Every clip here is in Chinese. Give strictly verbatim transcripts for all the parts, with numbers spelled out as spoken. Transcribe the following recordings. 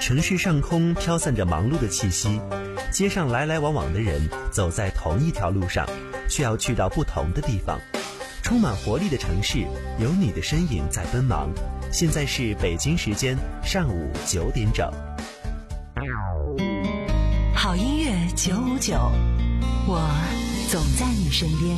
城市上空飘散着忙碌的气息，街上来来往往的人走在同一条路上，却要去到不同的地方。充满活力的城市，有你的身影在奔忙。现在是北京时间上午九点整。 好音乐九五九，我总在你身边。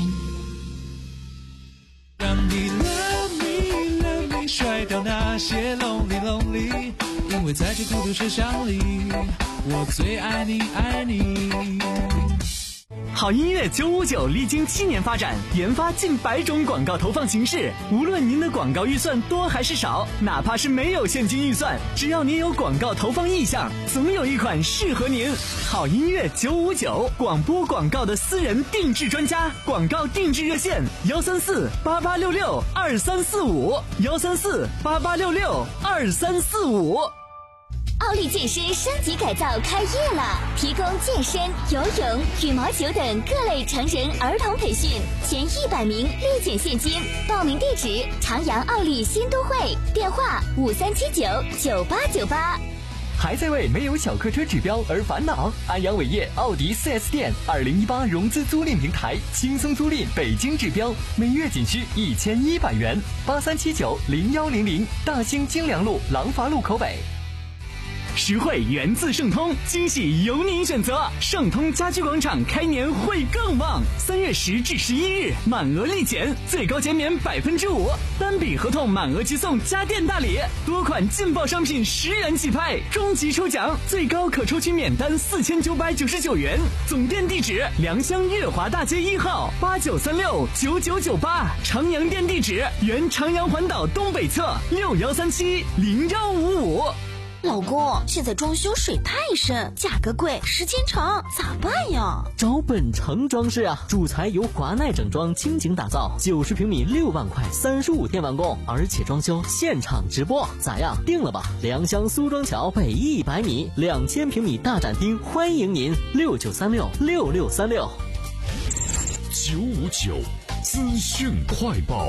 让你 love me love me 甩掉那些 lonely lonely， 因为在这孤独车厢里，我最爱你爱你。 好音乐九五九历经七年发展，研发近百种广告投放形式。无论您的广告预算多还是少，哪怕是没有现金预算，只要您有广告投放意向，总有一款适合您。好音乐九五九，广播广告的私人定制专家，广告定制热线幺三四八八六六二三四五幺三四八八六六二三四五。 奥利健身升级改造开业了，提供健身、游泳、羽毛球等各类成人儿童培训，前一百名立减现金。报名地址：长阳奥利新都会，电话五三七九九八九八。 还在为没有小客车指标而烦恼？安阳伟业奥迪 四 S 店二零一八融资租赁平台，轻松租赁北京指标，每月仅需一千一百元。八三七九零幺零零，大兴京良路廊坊路口北。实惠源自盛通，惊喜由您选择。盛通家居广场开年会更旺，三月十至十一日满额立减，最高减免百分之五，单笔合同满额即送家电大礼，多款劲爆商品十元起拍，终极抽奖最高可抽取免单四千九百九十九元。总店地址：良乡悦华大街一号八九三六九九九八，长阳店地址：原长阳环岛东北侧六幺三七零幺五五。 老公，现在装修水太深，价格贵，时间长，咋办呀？ 找本城装饰啊，主材由华奈整装倾情打造，九十平米六万块，三十五天完工，而且装修现场直播，咋样？定了吧？良乡苏庄桥北一百米，两千平米大展厅，欢迎您六九三六六六三六。 九五九资讯快报。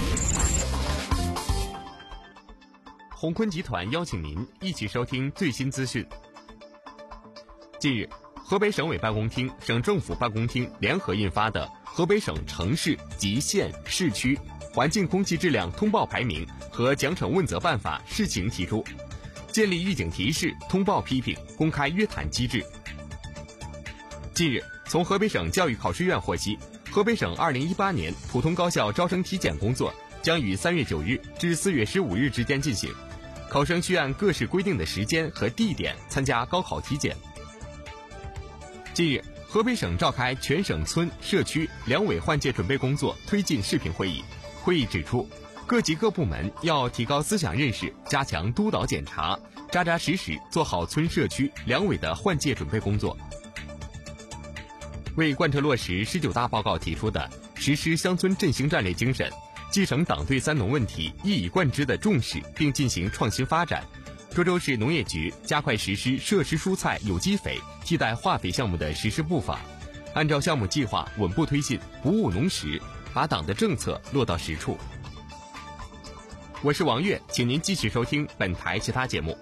鸿坤集团邀请您一起收听最新资讯。近日，河北省委办公厅、省政府办公厅联合印发的《河北省城市及县市区环境空气质量通报排名和奖惩问责办法》试行提出，建立预警提示、通报批评、公开约谈机制。近日，从河北省教育考试院获悉，河北省二零一八年普通高校招生体检工作将于三月九日至四月十五日之间进行，考生需按各市规定的时间和地点参加高考体检。近日，河北省召开全省村社区两委换届准备工作推进视频会议。会议指出，各级各部门要提高思想认识，加强督导检查，扎扎实实做好村社区两委的换届准备工作。为贯彻落实十九大报告提出的实施乡村振兴战略精神，继承党对三农问题一以贯之的重视并进行创新发展，涿州市农业局加快实施设施蔬菜有机肥替代化肥项目的实施步伐，按照项目计划稳步推进，不误农时，把党的政策落到实处。我是王悦，请您继续收听本台其他节目。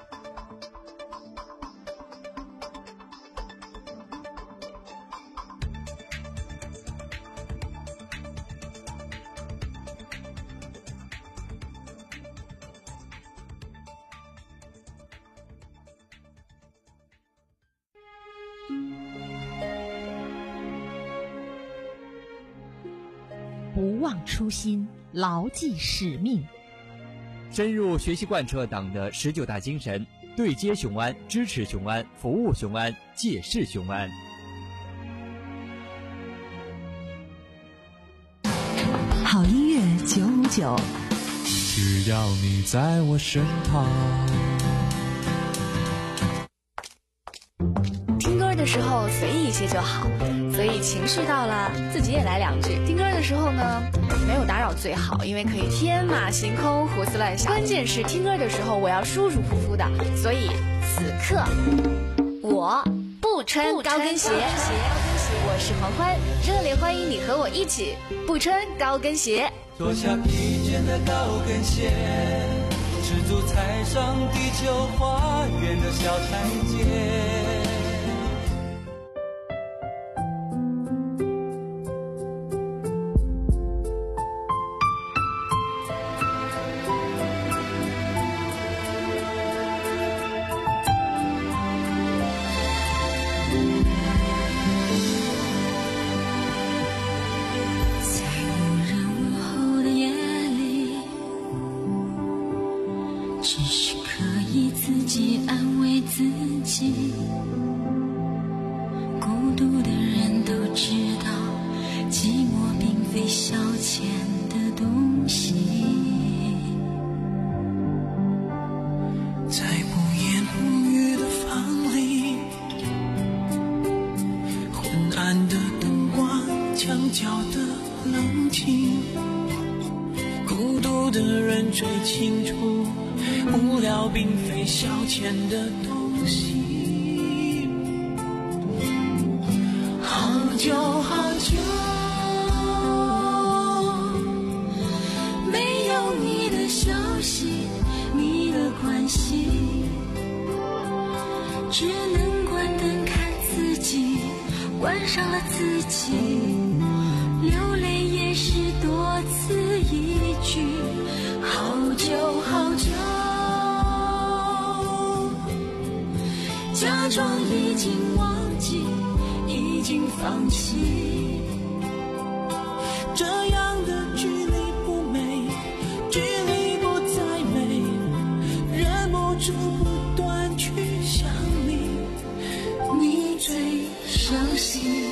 不忘初心，牢记使命， 深入学习贯彻党的十九大精神，对接雄安，支持雄安，服务雄安，借势雄安。 好音乐九五九， 只要你在我身旁。 听歌的时候随意一些就好，所以情绪到了自己也来两句。听歌的时候呢，没有打扰最好，因为可以天马行空胡思乱想。关键是听歌的时候我要舒舒服服的，所以此刻我不穿高跟鞋。我是黄欢，热烈欢迎你和我一起不穿高跟鞋。 脱下疲倦的高跟鞋， 赤足踩上地球花园的小台阶。 假装已经忘记，已经放弃，这样的距离不美，距离不再美，忍不住不断去想你，你最伤心。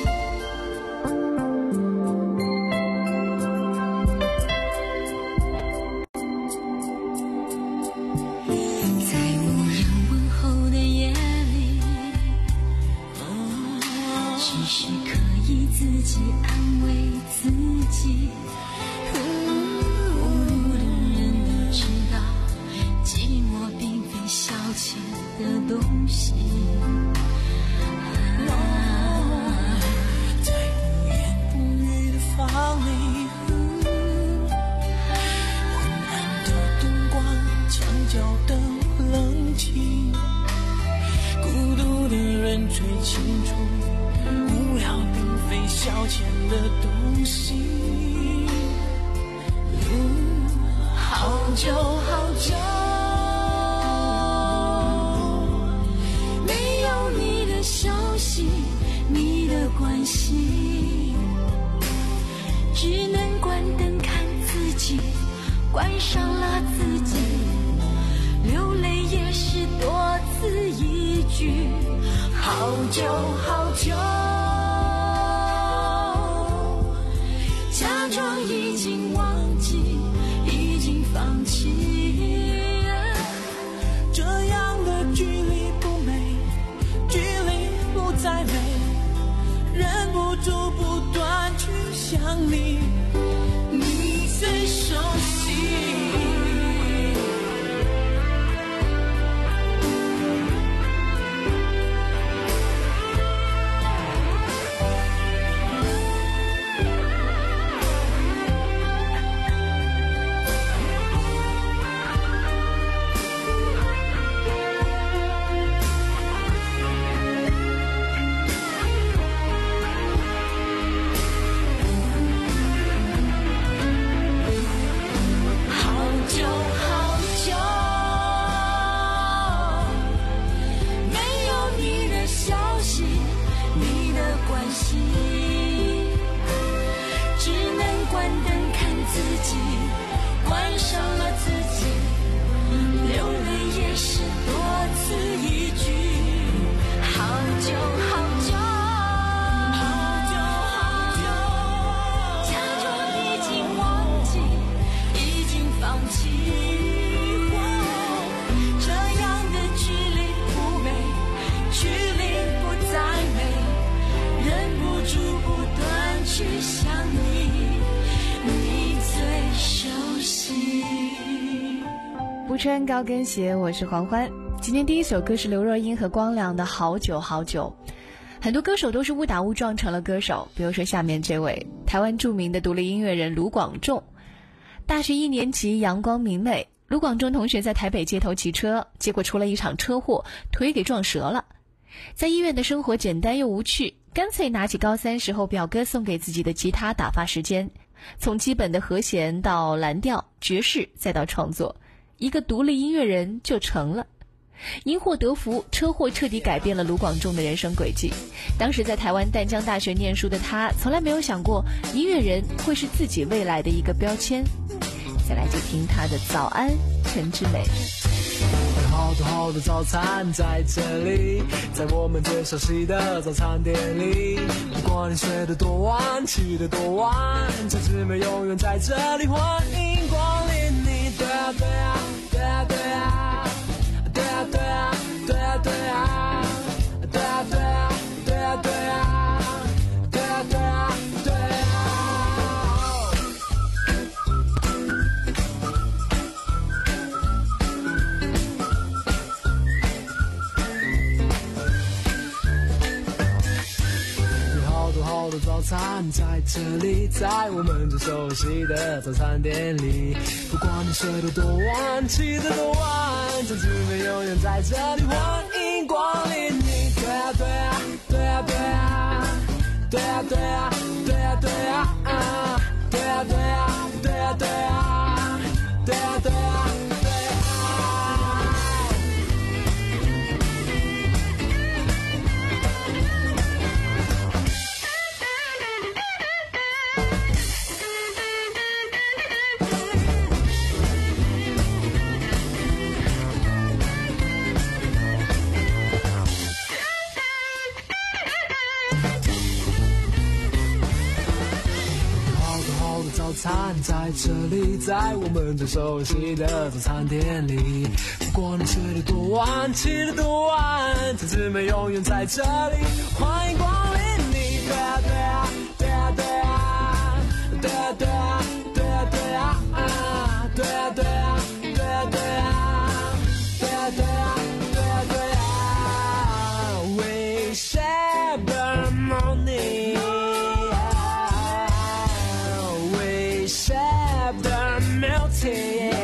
不穿高跟鞋，我是黄欢。今天第一首歌是刘若英和光良的《好久好久》。很多歌手都是误打误撞成了歌手，比如说下面这位台湾著名的独立音乐人卢广仲。大学一年级阳光明媚， 卢广仲同学在台北街头骑车，结果出了一场车祸，腿给撞折了。在医院的生活简单又无趣，干脆拿起高三时候表哥送给自己的吉他打发时间，从基本的和弦到蓝调、爵士，再到创作，一个独立音乐人就成了。因祸得福，车祸彻底改变了卢广仲的人生轨迹。当时在台湾淡江大学念书的他，从来没有想过音乐人会是自己未来的一个标签。再来就听他的《早安陈之美》。 好多好多早餐在这里，在我们最熟悉的早餐店里，不管你睡得多晚，起得多晚，陈之美永远在这里，欢迎光临你。对啊对啊对啊对啊对啊对啊对啊对啊对啊对啊对啊对啊对啊对啊对啊。好多早餐在这里，在我们最熟悉的早餐店里，不管你睡得多晚，起得多晚，陈之美永远在这里，欢迎光临你。对啊对啊对啊对啊对啊对啊对啊对啊对啊对啊对啊对啊对啊对啊。早餐在这里，在我们最熟悉的早餐店里，不管你睡得多晚，起得多晚，陈之美永远在这里，欢迎光临你。对啊对啊对啊对啊对啊对啊对啊对啊对啊对啊对啊对啊对啊对啊对啊对啊 We share the morning, we share the melting.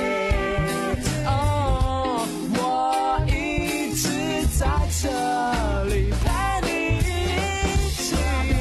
哦，我一直在这里陪你一起。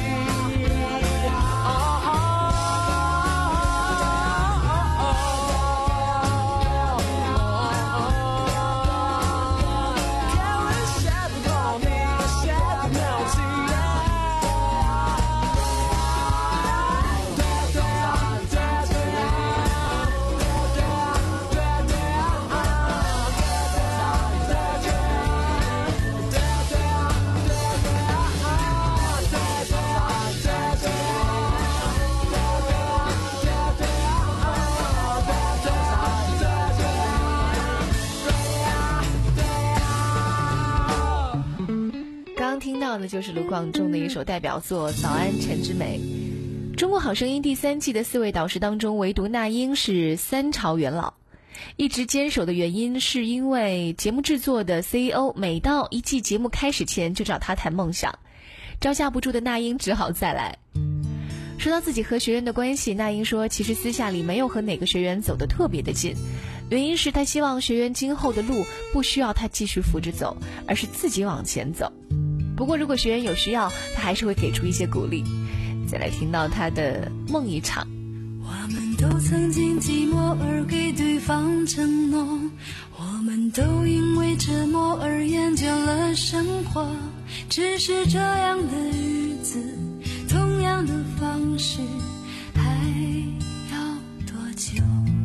听到的就是卢广仲的一首代表作《早安陈之美》。中国好声音第三季的四位导师当中，唯独那英是三朝元老。一直坚守的原因是因为节目制作的 C E O 每到一季节目开始前就找他谈梦想，招架不住的那英只好再来。说到自己和学员的关系，那英说其实私下里没有和哪个学员走得特别的近，原因是他希望学员今后的路不需要他继续扶着走，而是自己往前走。不过如果学员有需要，他还是会给出一些鼓励。再来听到他的梦一场。 我们都曾经寂寞而给对方承诺，我们都因为折磨而厌倦了生活，只是这样的日子，同样的方式，还要多久？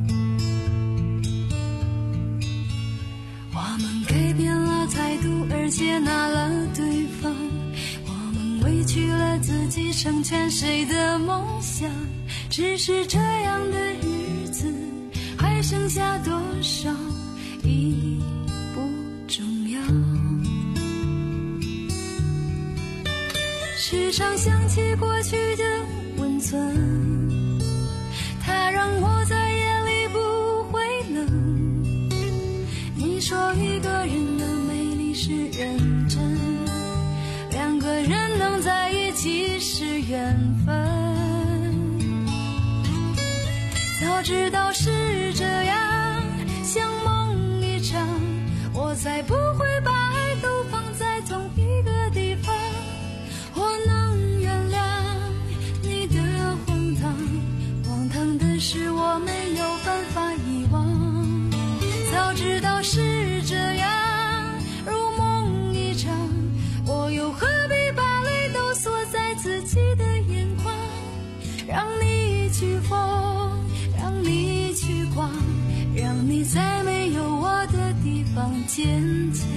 我们改变了态度而接纳了对方，我们委屈了自己成全谁的梦想，只是这样的日子还剩下多少已不重要。时常想起过去的温存，它让我在夜里不会冷。你说一个人的美丽是认真，两个人能在一起是缘分。早知道是这样， 让你在没有我的地方坚强。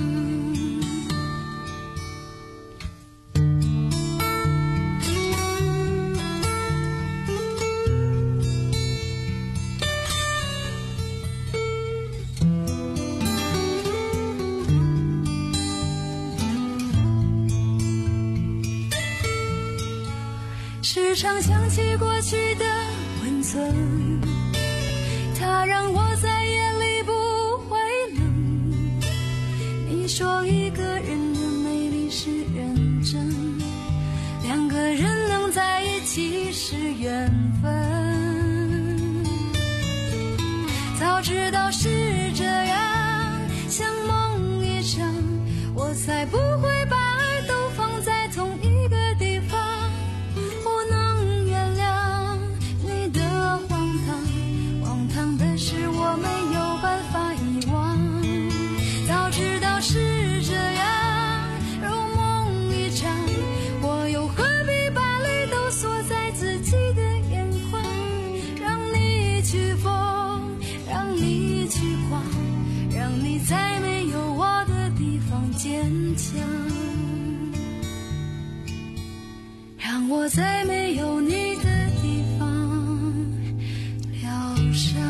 时常想起过去的温存，它让我在夜里不会冷。你说一个人的美丽是认真，两个人能在一起是缘分。早知道是这样，像梦一场，我才不会把爱都放在同一个地方。不能原谅你的荒唐，荒唐的是我没有办法遗忘。早知道是这样，如梦一场，我又何必把泪都锁在自己的眼眶？让你去疯，让你去狂，让你在没有我的地方坚强，让我在没有你的地方疗伤。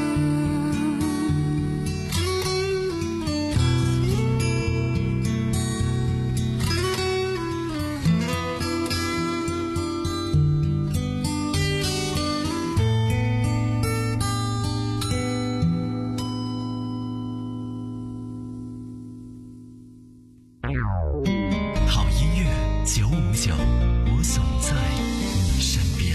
好音乐九五九，我总在你身边。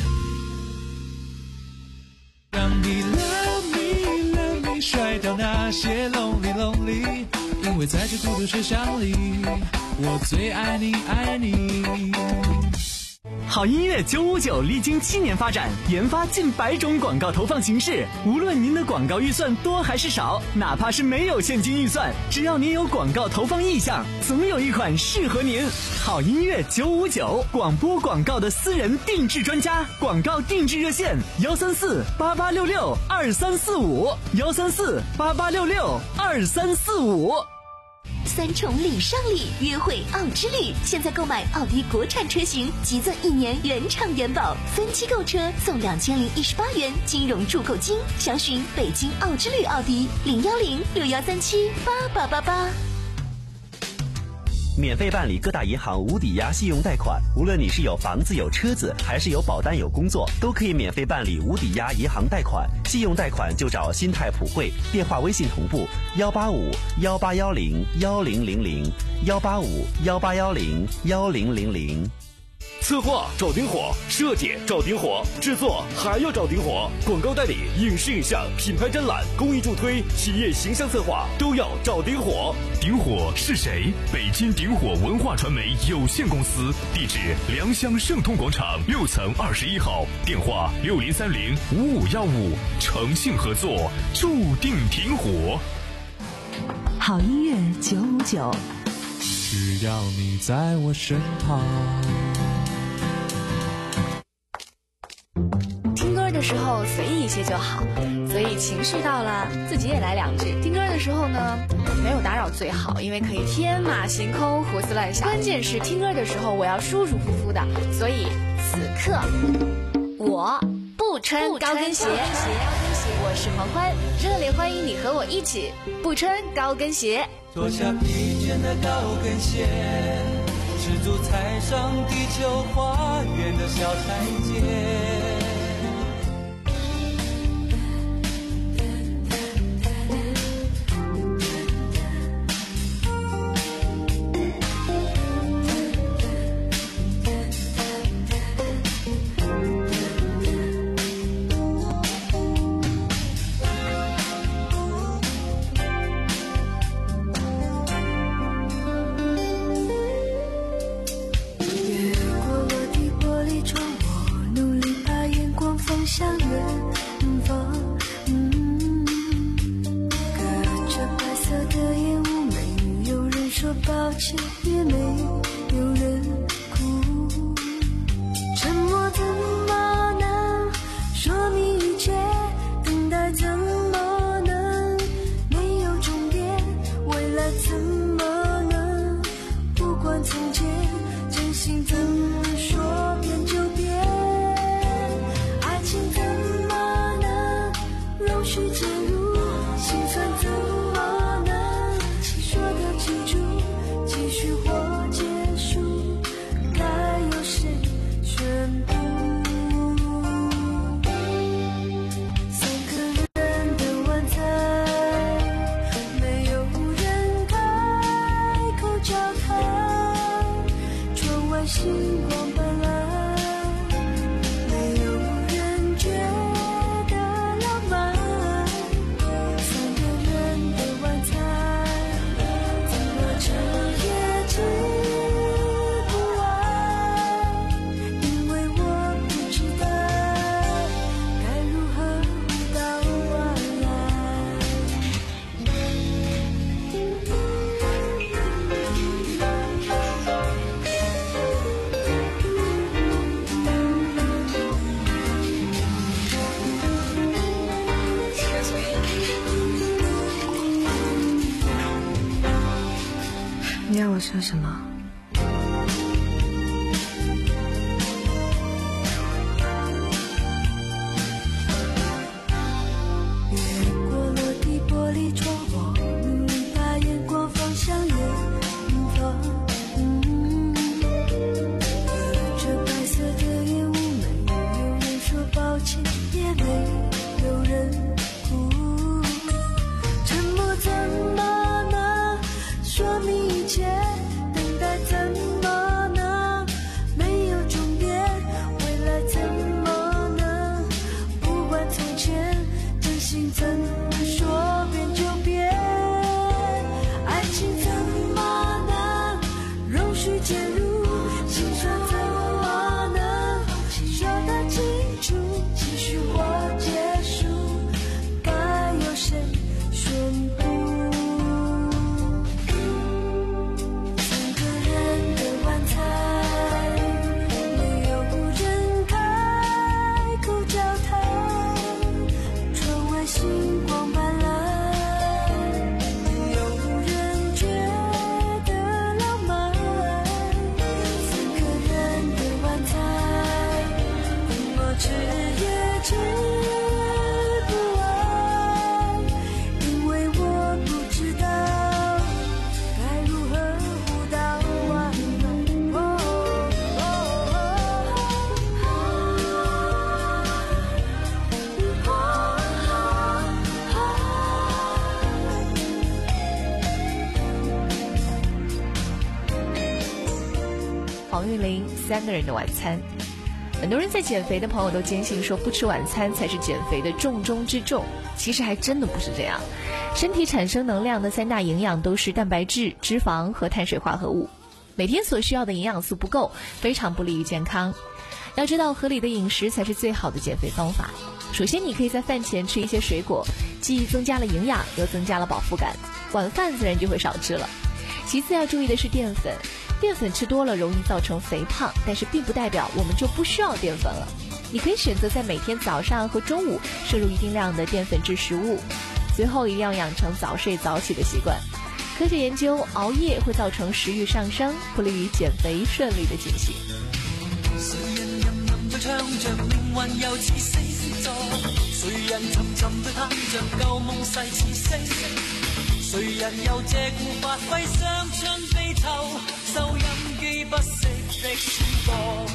让你 love me love me 甩掉那些 lonely lonely， 因为在这孤独世上里，我最爱你爱你。 好音乐九五九历经七年发展，研发近百种广告投放形式。无论您的广告预算多还是少，哪怕是没有现金预算，只要您有广告投放意向，总有一款适合您。好音乐九五九，广播广告的私人定制专家，广告定制热线幺三四八八六六二三四五幺三四八八六六二三四五。 三重礼上礼，约会奥之旅。现在购买奥迪国产车型，即赠一年原厂原保，分期购车送两千零一十八元金融注购金。详询北京奥之旅奥迪零幺零六幺三七八八八八。 免费办理各大银行无抵押信用贷款，无论你是有房子有车子，还是有保单有工作，都可以免费办理无抵押银行贷款。信用贷款就找新泰普惠，电话微信同步幺八五幺八幺零幺零零零幺八五幺八幺零幺零零零。 策划找顶火，设计找顶火，制作还要找顶火，广告代理、影视影像、品牌展览、公益助推、企业形象策划都要找顶火。顶火是谁？北京顶火文化传媒有限公司，地址良乡盛通广场六层二十一号，电话六零三零五五幺五，诚信合作，注定顶火。 好音乐九五九， 只要你在我身旁。 听歌的时候随意一些就好，所以情绪到了自己也来两句。听歌的时候呢，没有打扰最好，因为可以天马行空胡思乱想。关键是听歌的时候我要舒舒服服的，所以此刻我不穿高跟鞋。我是黄欢，热烈欢迎你和我一起不穿高跟鞋。 脱下疲倦的高跟鞋，赤足踩上地球花园的小台阶。 向远方，嗯，隔着白色的烟雾，没有人说抱歉，也没有人哭。沉默怎么能说明一切？等待怎么能说什么。越过落地玻璃窗，我努力把眼光放向远方。嗯，隔着白色的烟雾，没有人说抱歉，也没有人哭。沉默怎么能说明一切？等待怎么能没有终点？未来怎么能不管从前？真心怎么说变就变？爱情怎么能容许介入？心酸怎么能说得清楚？继续或结束，该由谁宣布？三个人的晚餐，没有人开口交谈，窗外星光斑斓，没有人觉得浪漫。三个人的晚餐，怎么吃也吃不完，因为我不知道该如何互道晚安。哦黄韵玲三个人的晚餐。很多人在减肥的朋友都坚信说不吃晚餐才是减肥的重中之重，其实还真的不是这样。身体产生能量的三大营养都是蛋白质、脂肪和碳水化合物，每天所需要的营养素不够，非常不利于健康。要知道合理的饮食才是最好的减肥方法。首先你可以在饭前吃一些水果，既增加了营养又增加了饱腹感，晚饭自然就会少吃了。其次要注意的是淀粉，淀粉吃多了容易造成肥胖，但是并不代表我们就不需要淀粉了。你可以选择在每天早上和中午摄入一定量的淀粉质食物。最后一定要养成早睡早起的习惯。科学研究，熬夜会造成食欲上升，不利于减肥顺利的进行。 谁人吟吟在唱着命運又似星座，誰人沉沉對探着舊夢逝似星，誰人又借故發揮傷春悲秋，收音機不息的轉播，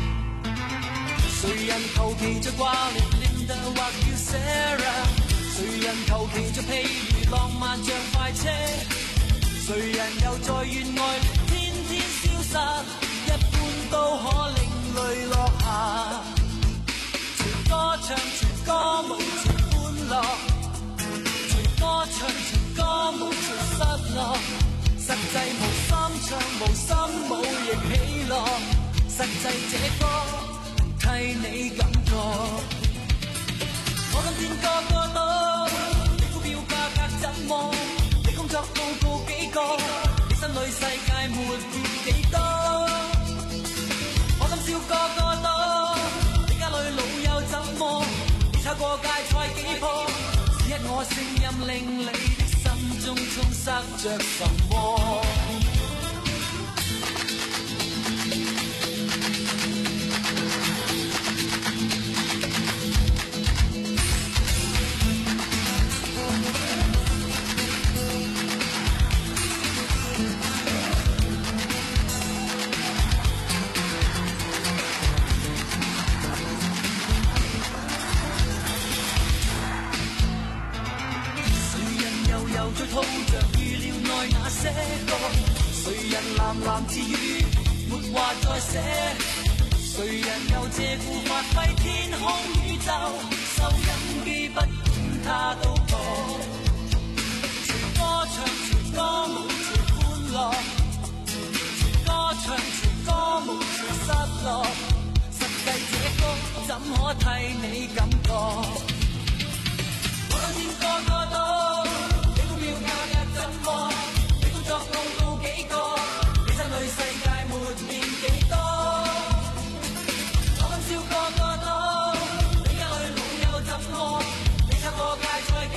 誰人求其着掛念 Linda 或叫 Sarah， 誰人求其着譬如浪漫像快車，誰人又在怨愛天天消失，一般都可令淚落下，全歌唱全歌舞全歡樂，全歌唱全歌舞全失落，實際無心唱無心舞亦喜樂，實際這歌替你感覺，我今天個個都，你股票價格怎麼？你工作報告幾個？你心裏世界沒變幾多？我今朝個個都，你家裏老友怎麼？你炒過芥菜幾棵？只一我聲音令你的心中充塞着什麼？在套着預料內那些歌，誰人喃喃自語沒話再寫，誰人又借故發揮天空宇宙，收音機不管它都播，全歌唱全歌舞全歡樂，全歌唱全歌舞全失落，實際這歌怎可替你感覺？我今天個個都。你工作報告幾個？你心裏世界沒變幾多？我今朝個個都，你家裏老友怎麼？你炒過芥菜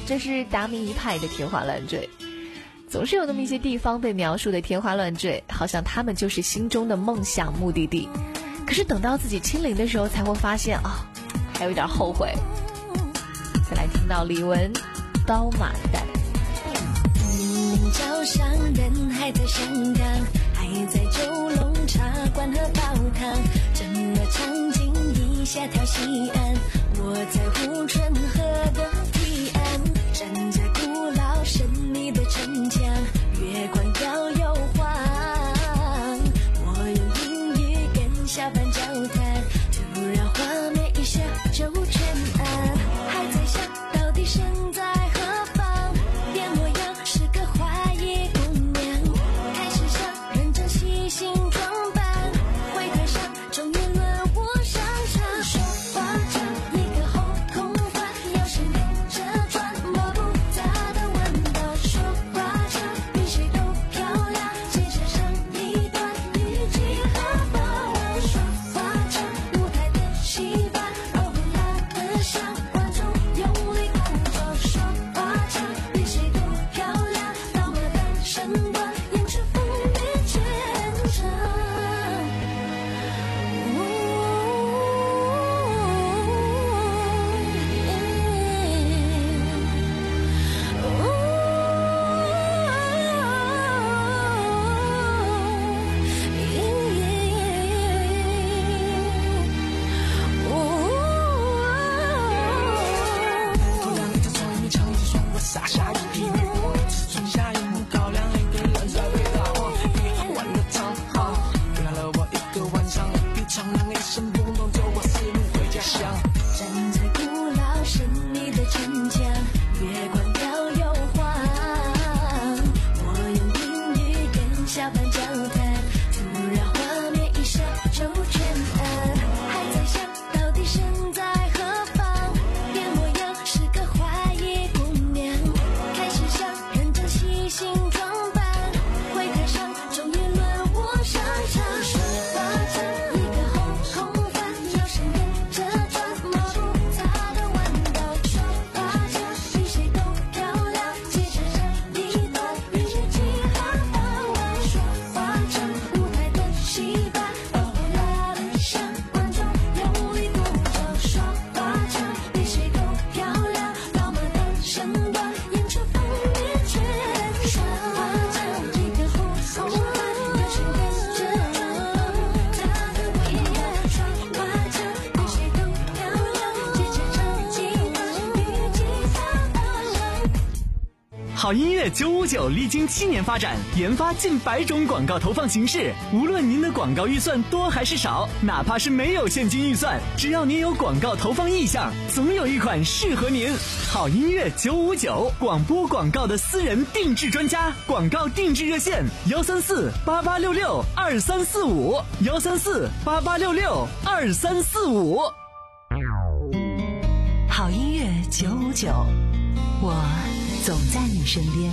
这是达明一派的天花乱坠。总是有那么一些地方被描述的天花乱坠，好像他们就是心中的梦想目的地。可是等到自己亲临的时候，才会发现啊，还有一点后悔。再来听到李玟刀马旦。 明明早上人还在香港，还在九龙茶馆喝煲汤，这么场景一下跳西岸，我在护城河的堤岸，站在古老神秘的城墙，月光摇又晃，我用英语跟小贩交谈，突然画面一下就全暗，还在想到底身在何方，变模样是个怀疑姑娘，开始想认真细心装扮，会台上终于轮我上场，说话像一个后空翻，要是连着转摸不到的温度，说话像比谁都漂亮，接着上一段语气和把玩，说话像舞台的戏班，哦啦的向观众用力鼓掌，说话像比谁都漂亮，到我的身段演出风靡全场。 突然一阵声音唱着说我洒下一匹月光，春夏一幕高粱，一个人在对打我，一晚的长好，陪伴了我一个晚上，一场让一声不动，走我四路回家乡。 站在古老神秘的城墙，月光摇又晃，我用英语跟小贩交谈，突然画面一下就全暗，还在想到底身在何方，变模样是个怀疑姑娘，开始想认真细心装扮，会台上终于轮我上场，说话像一个后空翻，要是连着转摸不到的豌豆，说话像比谁都漂亮，接着上一段语气和把玩，说话像舞台的戏班，哦啦的向观众用力鼓掌，说话像比谁都漂亮，到我的身段演出风靡全场，说话像一个后空翻，要是连着转摸不到的豌豆，说话像比谁都漂亮，接着上一段语气和把玩。 好音乐九五九历经七年发展，研发近百种广告投放形式。无论您的广告预算多还是少，哪怕是没有现金预算，只要您有广告投放意向，总有一款适合您。好音乐九五九，广播广告的私人定制专家，广告定制热线幺三四八八六六二三四五幺三四八八六六二三四五。 好音乐九五九，我总在你身边。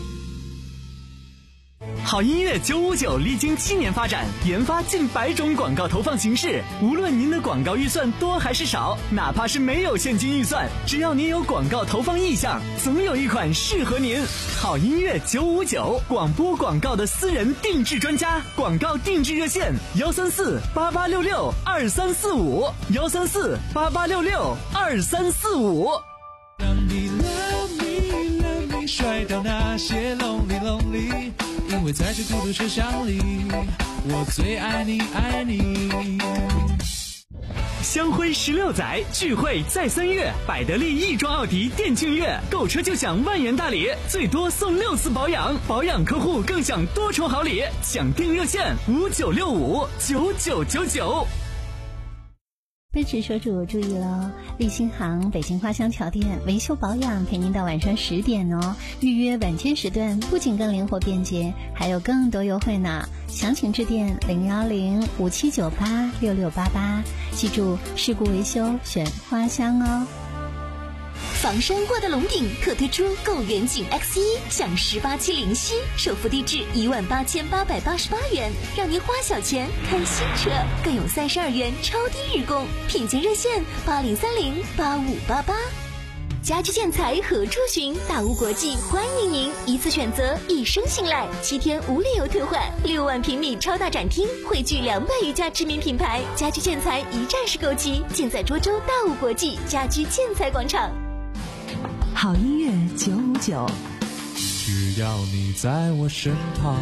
好音乐九五九历经七年发展，研发近百种广告投放形式。无论您的广告预算多还是少，哪怕是没有现金预算，只要您有广告投放意向，总有一款适合您。好音乐九五九，广播广告的私人定制专家，广告定制热线幺三四八八六六二三四五幺三四八八六六二三四五。 让你 love me love me 甩掉那些 lonely lonely， 因为在这孤独车厢里，我最爱你爱你。 香辉十六载聚会在三月，百得利亦庄奥迪电竞月，购车就享万元大礼，最多送六次保养，保养客户更享多重好礼，抢订热线五九六五九九九九。 奔驰车主注意喽！立新行北京花乡桥店维修保养陪您到晚上十点哦。预约晚间时段不仅更灵活便捷，还有更多优惠呢。详情致电零幺零五七九八六六八八，记住事故维修选花乡哦。 房山挂的龙顶特推出购远景 X 一 享十八期零息，首付低至一万八千八百八十八元，让您花小钱看新车，更有三十二元超低日供，品鉴热线八零三零八五八八。 家居建材何处寻？大屋国际欢迎您，一次选择，一生信赖，七天无理由退换，六万平米超大展厅，汇聚两百余家知名品牌，家居建材一站式购齐，尽在涿州大屋国际家居建材广场。 好音乐九五九， 只要你在我身旁。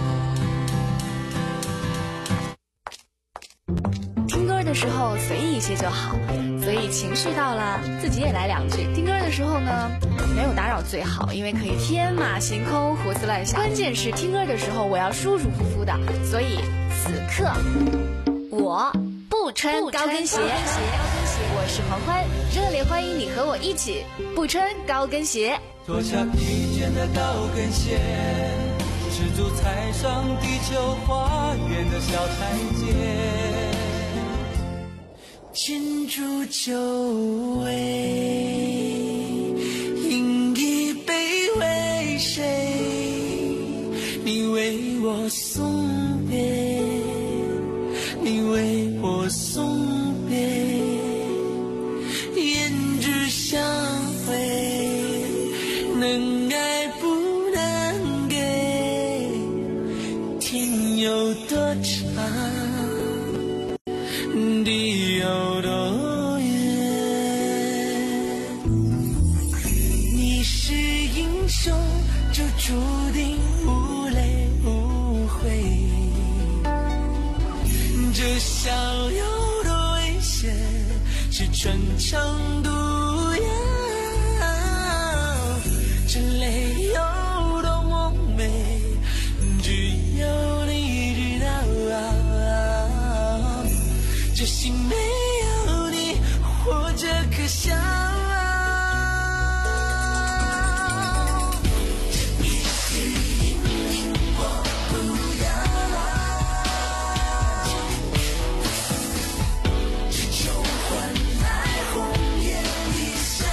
听歌的时候随意一些就好，所以情绪到了自己也来两句。听歌的时候呢，没有打扰最好，因为可以天马行空胡思乱想。关键是听歌的时候我要舒舒服服的，所以此刻我不穿高跟鞋。我是黄欢，热烈欢迎你和我一起不穿高跟鞋。 脱下披肩的高跟鞋，赤足踩上地球花园的小台阶，牵住久违，饮一杯为谁？你为我送别，你为我送别，胭脂相会，能爱不能给，天有多长，地有多远？你是英雄，就注定无泪无悔。这逍遥的危险，是穿肠毒药。这泪有多么美，只有你知道。这心没有你，活着可笑。这一世英名我不要，只求换来红颜一笑。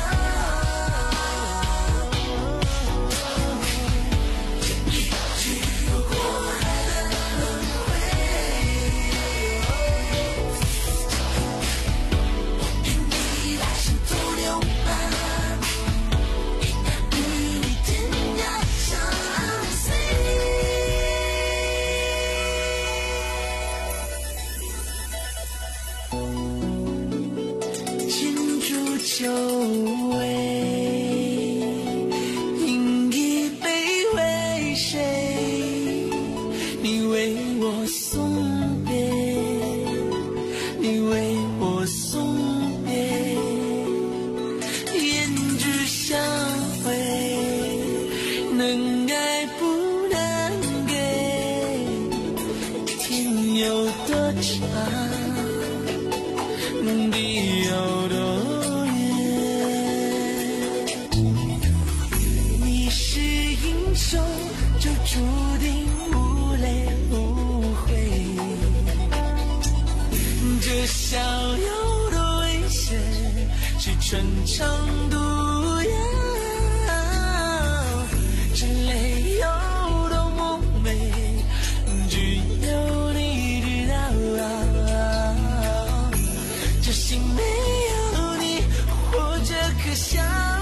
这一句过海的轮回，久违，饮一杯为谁？你为我送别，你为我送别，胭脂相会，能爱不能给，天有多长，地有多就注定无泪无悔。这逍遥的危险，是穿肠毒药。这泪有多么美，只有你知道。这心没有你，活着可笑。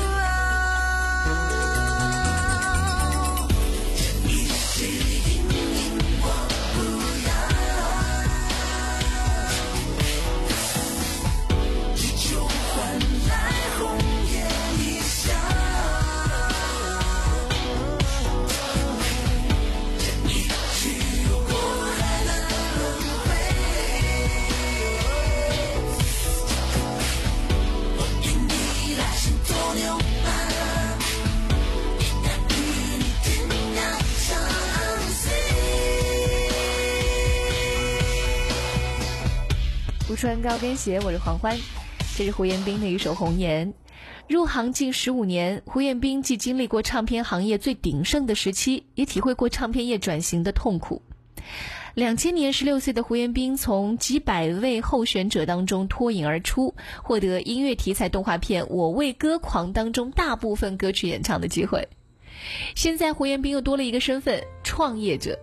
不穿高跟鞋，我是黄欢。这是胡彦斌的一首《红颜》。入行近十五年，胡彦斌既经历过唱片行业最鼎盛的时期，也体会过唱片业转型的痛苦。两千年，十六岁的胡彦斌从几百位候选者当中脱颖而出，获得音乐题材动画片《我为歌狂》当中大部分歌曲演唱的机会。现在胡彦斌又多了一个身份——创业者。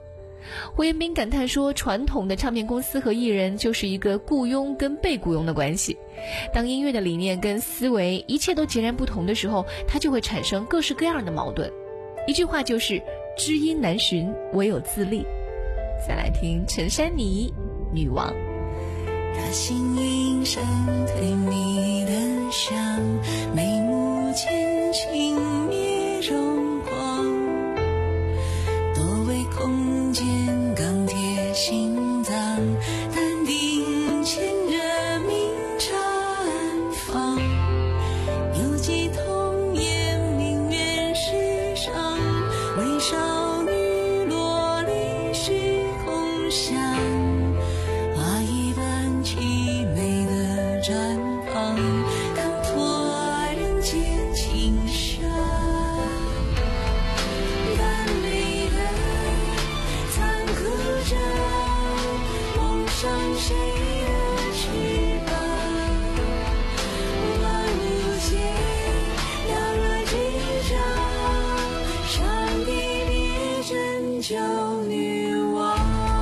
胡彦斌感叹说，传统的唱片公司和艺人就是一个雇佣跟被雇佣的关系，当音乐的理念跟思维一切都截然不同的时候，它就会产生各式各样的矛盾。一句话就是知音难寻，唯有自立。再来听陈珊妮女王。 他幸运神推迷的香，眉目间轻蔑荣光，多为空间钢铁心脏，淡定牵着明绽放，有几童颜明月世上，为少女落离虚空想，花一般凄美的绽放，看破人间情深。但美的残酷着梦想谁的翅膀，万物间了若指掌，上帝别拯救女王。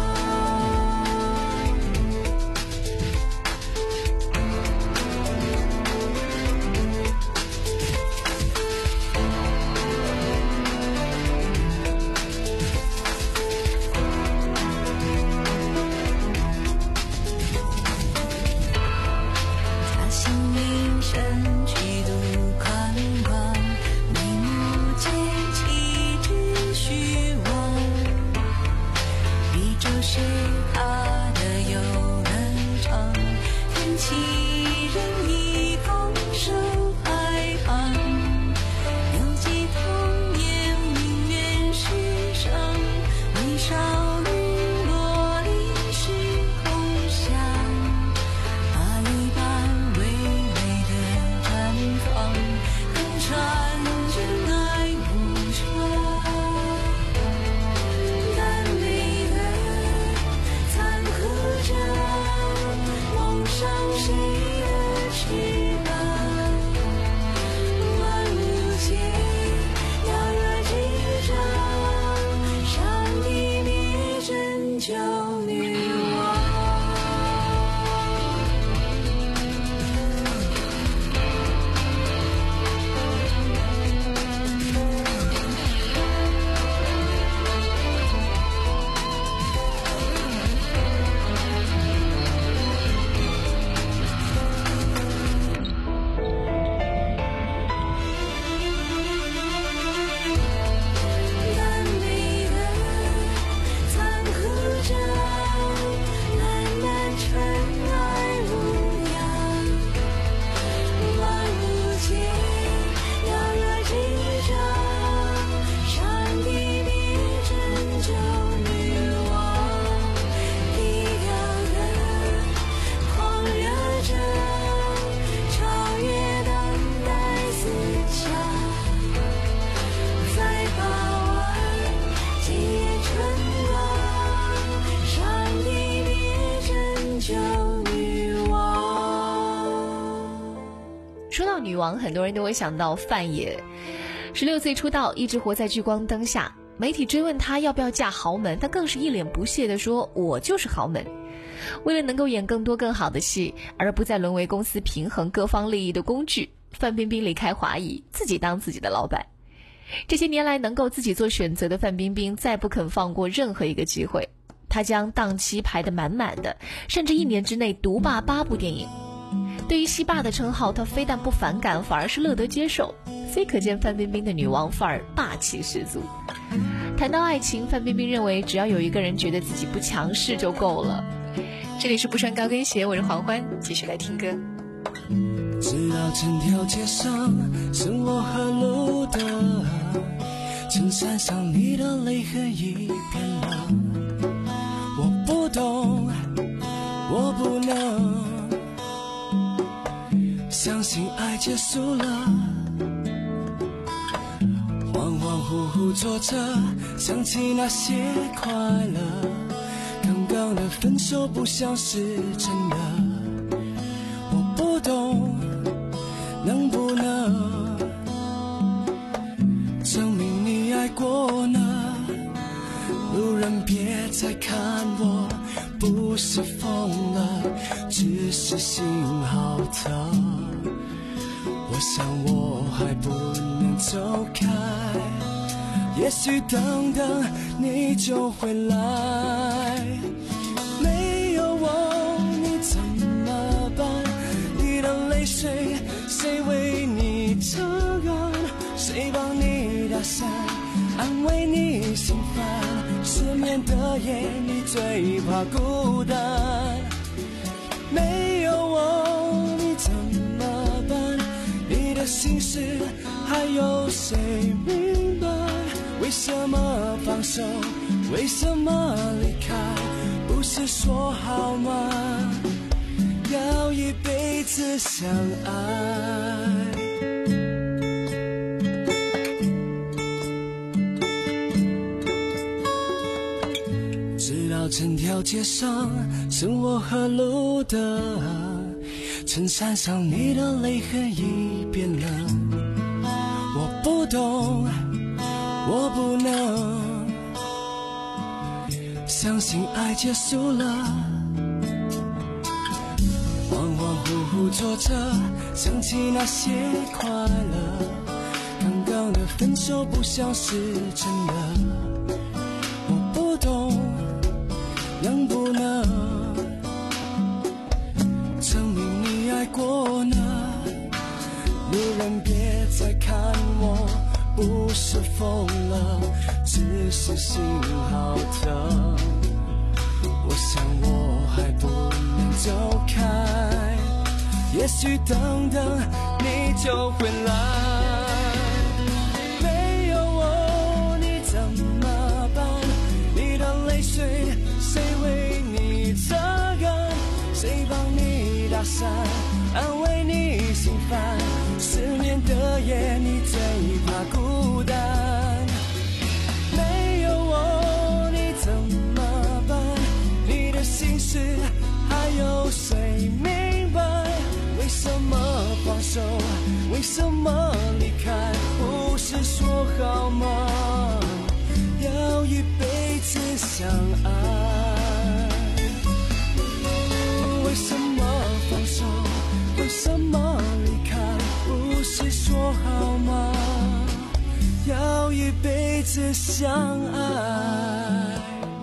他幸运身去度宽广，眉目间气质虚妄，宇宙是他的游乐场，天气人已拱手拍旁，有几童颜明月世上，为少女落离虚空想，花一般微微的绽放，横穿真爱无常。但美的残酷着梦想谁的翅膀，万物间了若指掌，上帝别拯救女王。但美的残酷着淡淡尘埃无恙，万物间了若指掌，上帝别拯救女王。低调的狂热着，超越当代思想，在把玩今夜春光，上帝别拯救女王。 说到女王，很多人都会想到范爷。十六岁出道，一直活在聚光灯下，媒体追问她要不要嫁豪门，她更是一脸不屑地说，我就是豪门。为了能够演更多更好的戏，而不再沦为公司平衡各方利益的工具，范冰冰离开华谊，自己当自己的老板。这些年来能够自己做选择的范冰冰，再不肯放过任何一个机会，她将档期排得满满的，甚至一年之内独霸八部电影。对于西霸的称号，她非但不反感，反而是乐得接受，虽可见范冰冰的女王范儿霸气十足。谈到爱情，范冰冰认为只要有一个人觉得自己不强势就够了。这里是不穿高跟鞋，我是黄欢，继续来听歌。 直到整条街上生活和路灯，衬衫上你的泪痕已变了。我不懂，我不能相信爱结束了。恍恍惚惚坐着，想起那些快乐，刚刚的分手不像是真的。我不懂，能不能证明你爱过呢？路人别再心好疼，我想我还不能走开，也许等等你就会来。没有我你怎么办？你的泪水谁为你擦干？谁帮你打伞，安慰你心烦？失眠的夜你最怕孤单。没有我你怎么办？你的心事还有谁明白？为什么放手？为什么离开？不是说好吗？要一辈子相爱。直到整条街上生活和路灯，衬衫上你的泪痕已变了。我不懂，我不能相信爱结束了。恍恍惚惚坐着，想起那些快乐，刚刚的分手不像是真的。我不懂，能不能证明你爱过呢？路人别再看我，不是疯了，只是心好疼。我想我还不能走开，也许等等你就会来。没有我你怎么办？你的泪水谁为你擦干？谁帮你打伞，安慰你心烦？失眠的夜你最怕孤单。没有我你怎么办？你的心事还有谁明白？为什么放手？为什么离开？不是说好吗？要一辈子相爱。为什么放手？为什么离开？不是说好吗？要一辈子相爱。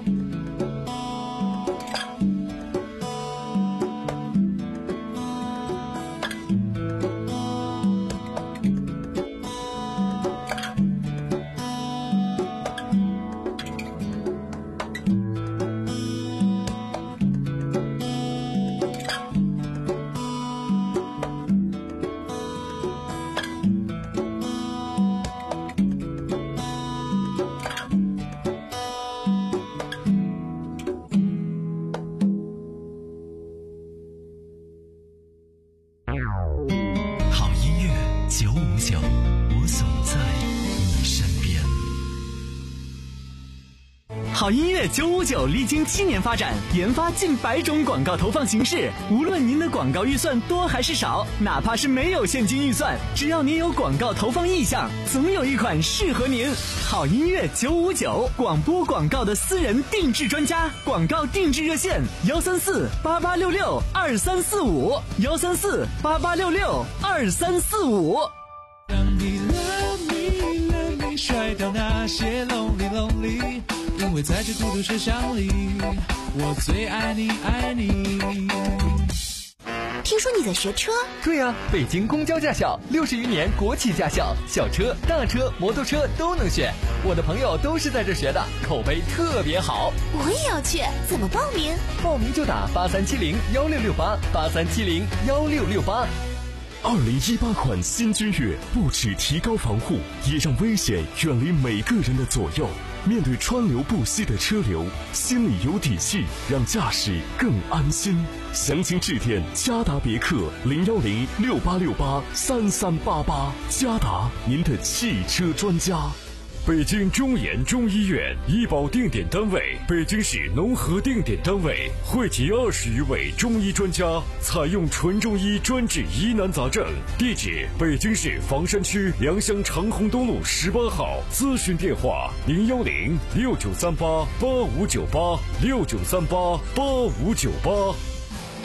好音乐九五九历经七年发展，研发近百种广告投放形式。无论您的广告预算多还是少，哪怕是没有现金预算，只要您有广告投放意向，总有一款适合您。好音乐九五九，广播广告的私人定制专家，广告定制热线：幺三四八八六六二三四五，幺三四八八六六二三四五。 让你 love me love me 甩掉那些 lonely lonely， 因为在这孤独车厢里，我最爱你爱你。 听说你在学车？ 对呀、啊，北京公交驾校六十余年国企驾校，小车、大车、摩托车都能选。我的朋友都是在这学的，口碑特别好。 我也要去，怎么报名？ 报名就打八三七零幺六六八八三七零幺六六八。 二零一八款新君越不只提高防护，也让危险远离每个人的左右。面对川流不息的车流，心里有底气，让驾驶更安心。详情致电嘉达别克零幺零六八六八三三八八，嘉达您的汽车专家。北京中研中医院医保定点单位，北京市农合定点单位，汇集二十余位中医专家，采用纯中医专治疑难杂症。地址：北京市房山区良乡长虹东路十八号。咨询电话：零幺零六九三八八五九八六九三八八五九八。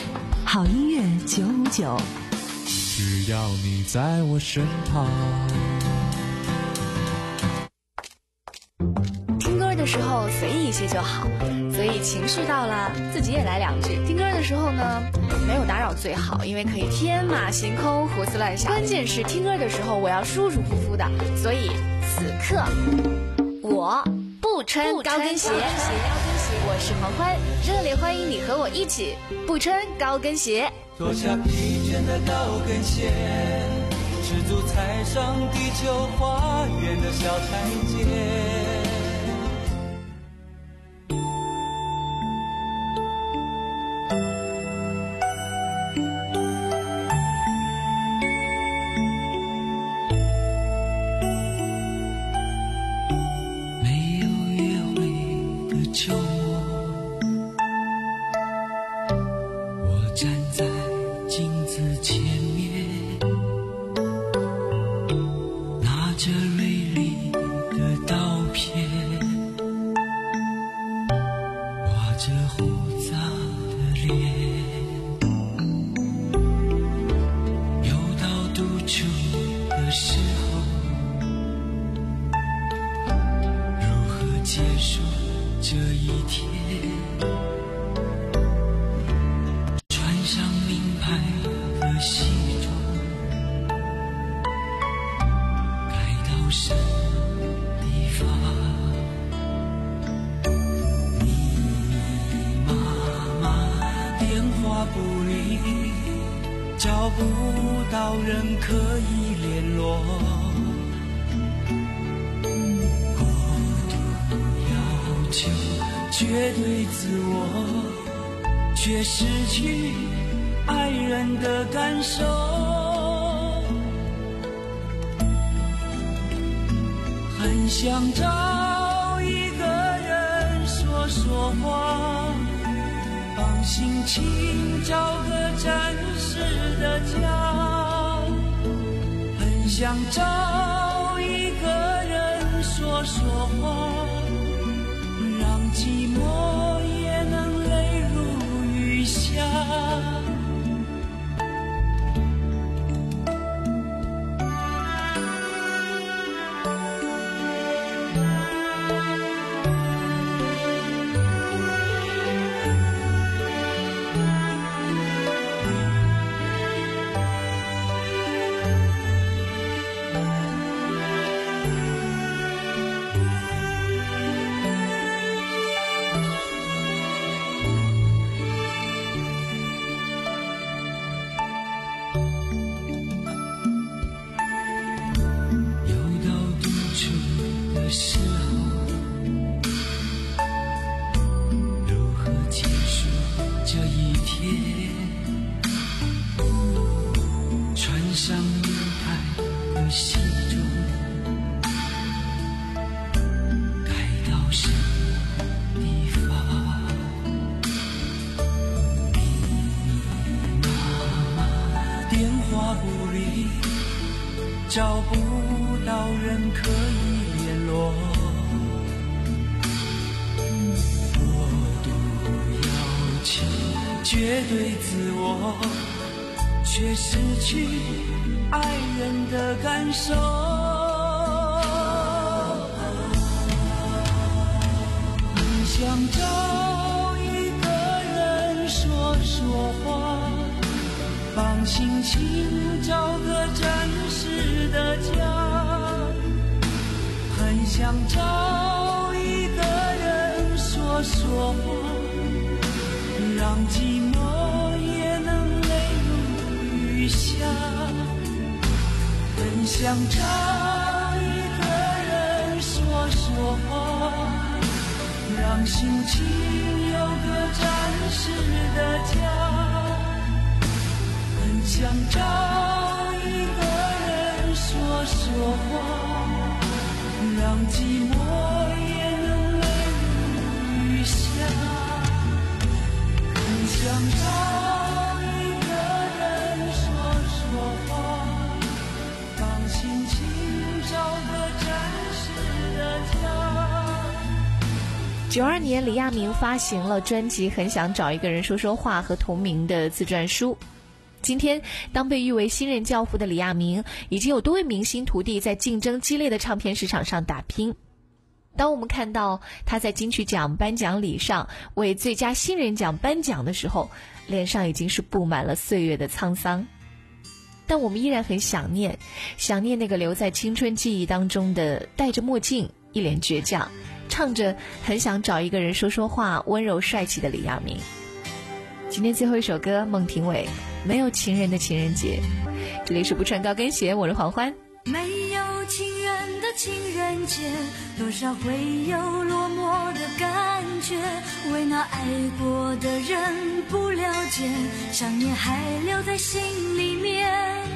好音乐九五九， 只要你在我身旁。 听歌的时候随意一些就好，所以情绪到了自己也来两句。听歌的时候呢，没有打扰最好，因为可以天马行空胡思乱想。关键是听歌的时候我要舒舒服服的，所以此刻我不穿高跟鞋。我是黄欢，热烈欢迎你和我一起不穿高跟鞋。 脱下疲倦的高跟鞋，赤足踩上地球花园的小台阶。找不到人可以联络，过度要求绝对自我，却失去爱人的感受。很想找一个人说说话，帮心情找个真实的家，很想找一个人说说话，让寂寞也能泪如雨下。找不到人可以联络，过度要求绝对自我，却失去爱人的感受。很想找一个人说说话，帮心情找个真实的家，很想找一个人说说话，让寂寞也能泪如雨下，很想找一个人说说话，让心情有个真实的家，想找一个人说说话，让寂寞也能泪如雨下，很想找一个人说说话，让心情找个真实的家。 九二年，李亚明发行了专辑《很想找一个人说说话》和同名的自传书。今天，当被誉为新人教父的李亚明，已经有多位明星徒弟在竞争激烈的唱片市场上打拼。当我们看到他在金曲奖颁奖礼上为最佳新人奖颁奖的时候，脸上已经是布满了岁月的沧桑。但我们依然很想念，想念那个留在青春记忆当中的戴着墨镜、一脸倔强，唱着很想找一个人说说话、温柔帅气的李亚明。今天最后一首歌，孟庭苇，没有情人的情人节。这里是不穿高跟鞋，我是黄欢。 没有情人的情人节，多少会有落寞的感觉，为那爱过的人不了解，想念还留在心里面。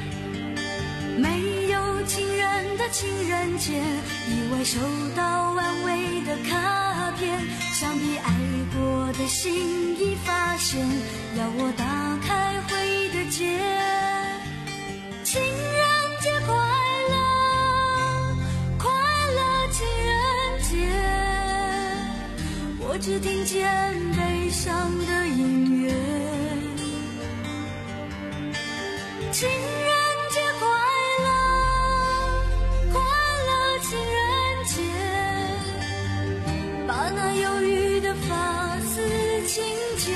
没有情人的情人节，意外收到安慰的卡片，想必爱过的心已发现，要我打开回忆的结。情人节快乐，快乐情人节，我只听见悲伤的音乐。情人节快乐，快乐情人节，把那忧郁的发丝轻剪。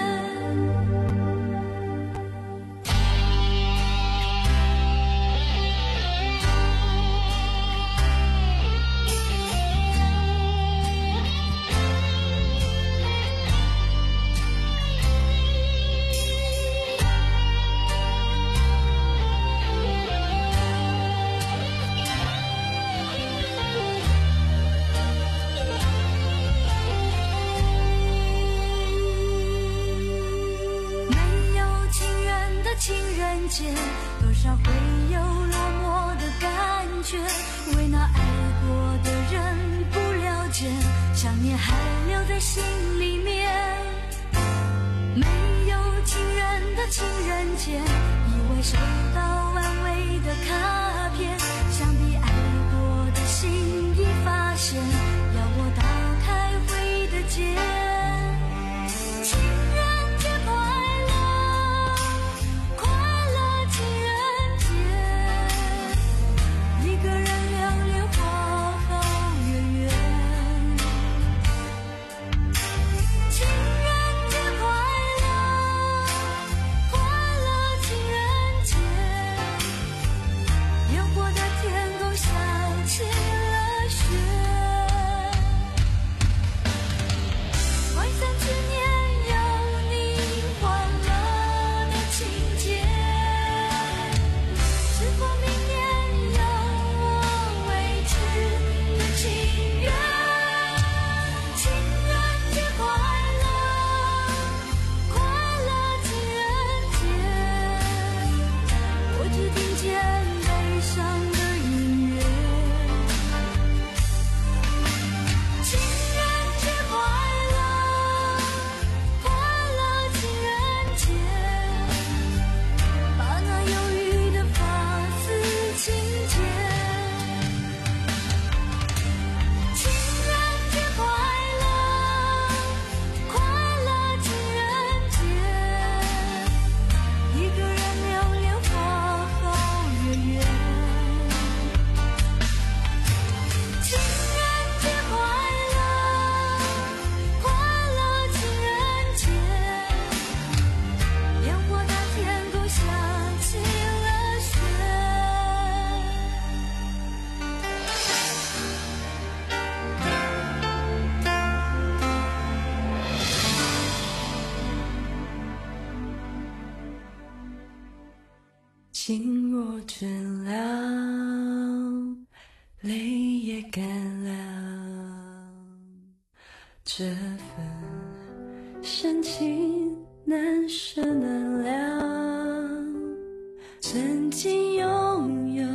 多少会有落寞的感觉，为那爱过的人不了解，想念还留在心里面。没有情人的情人节，意外收到安慰的卡片，想必爱过的心已发现，要我打开回忆的结。 心若倦了，泪也干了，这份深情难舍难了。曾经拥有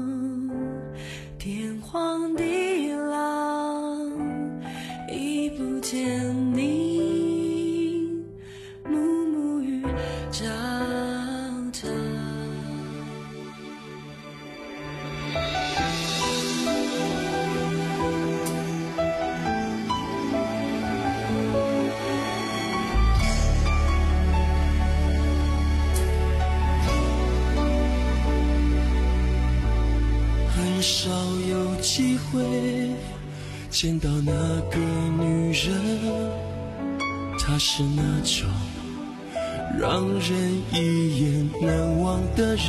天荒地老，已不见你暮暮与朝朝。 少有机会见到那个女人，她是那种让人一眼难忘的人，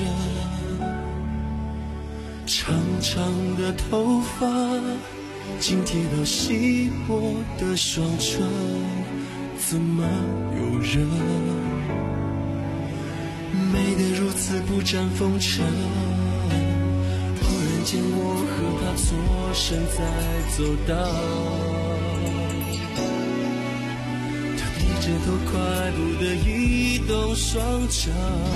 长长的头发紧贴到稀薄的双唇，怎么有人美得如此不沾风尘？忽然间我和她错身在走道，她低着头快步地移动双脚，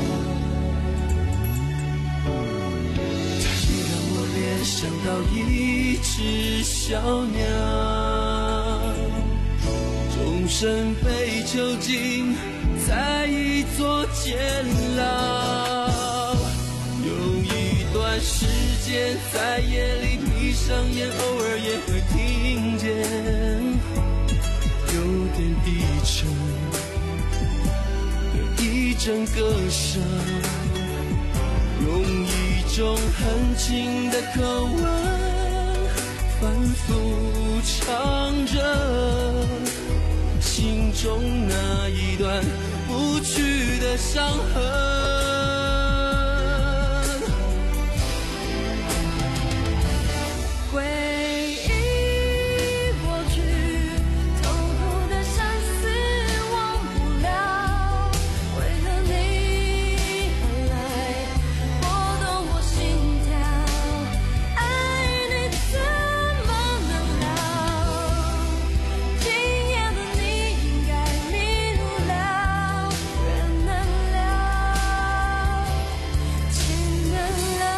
她也让我联想到一只小鸟，终身被囚禁在一座监牢，有一段时间在夜里闭上眼，偶尔也会听见有点低沉的一阵歌声，用一种很轻的口吻反复唱着心中那一段不去的伤痕。 回忆过去，偷偷的相思忘不了，为了你而来拨动我心跳，爱你怎么能了？今夜的你应该迷路了，人能了，情能了。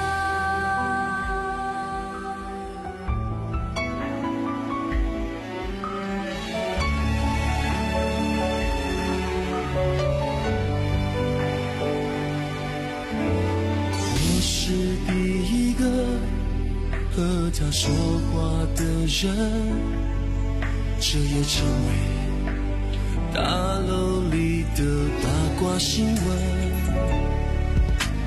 我是第一个和他说话的人，这也成为大楼里的八卦新闻。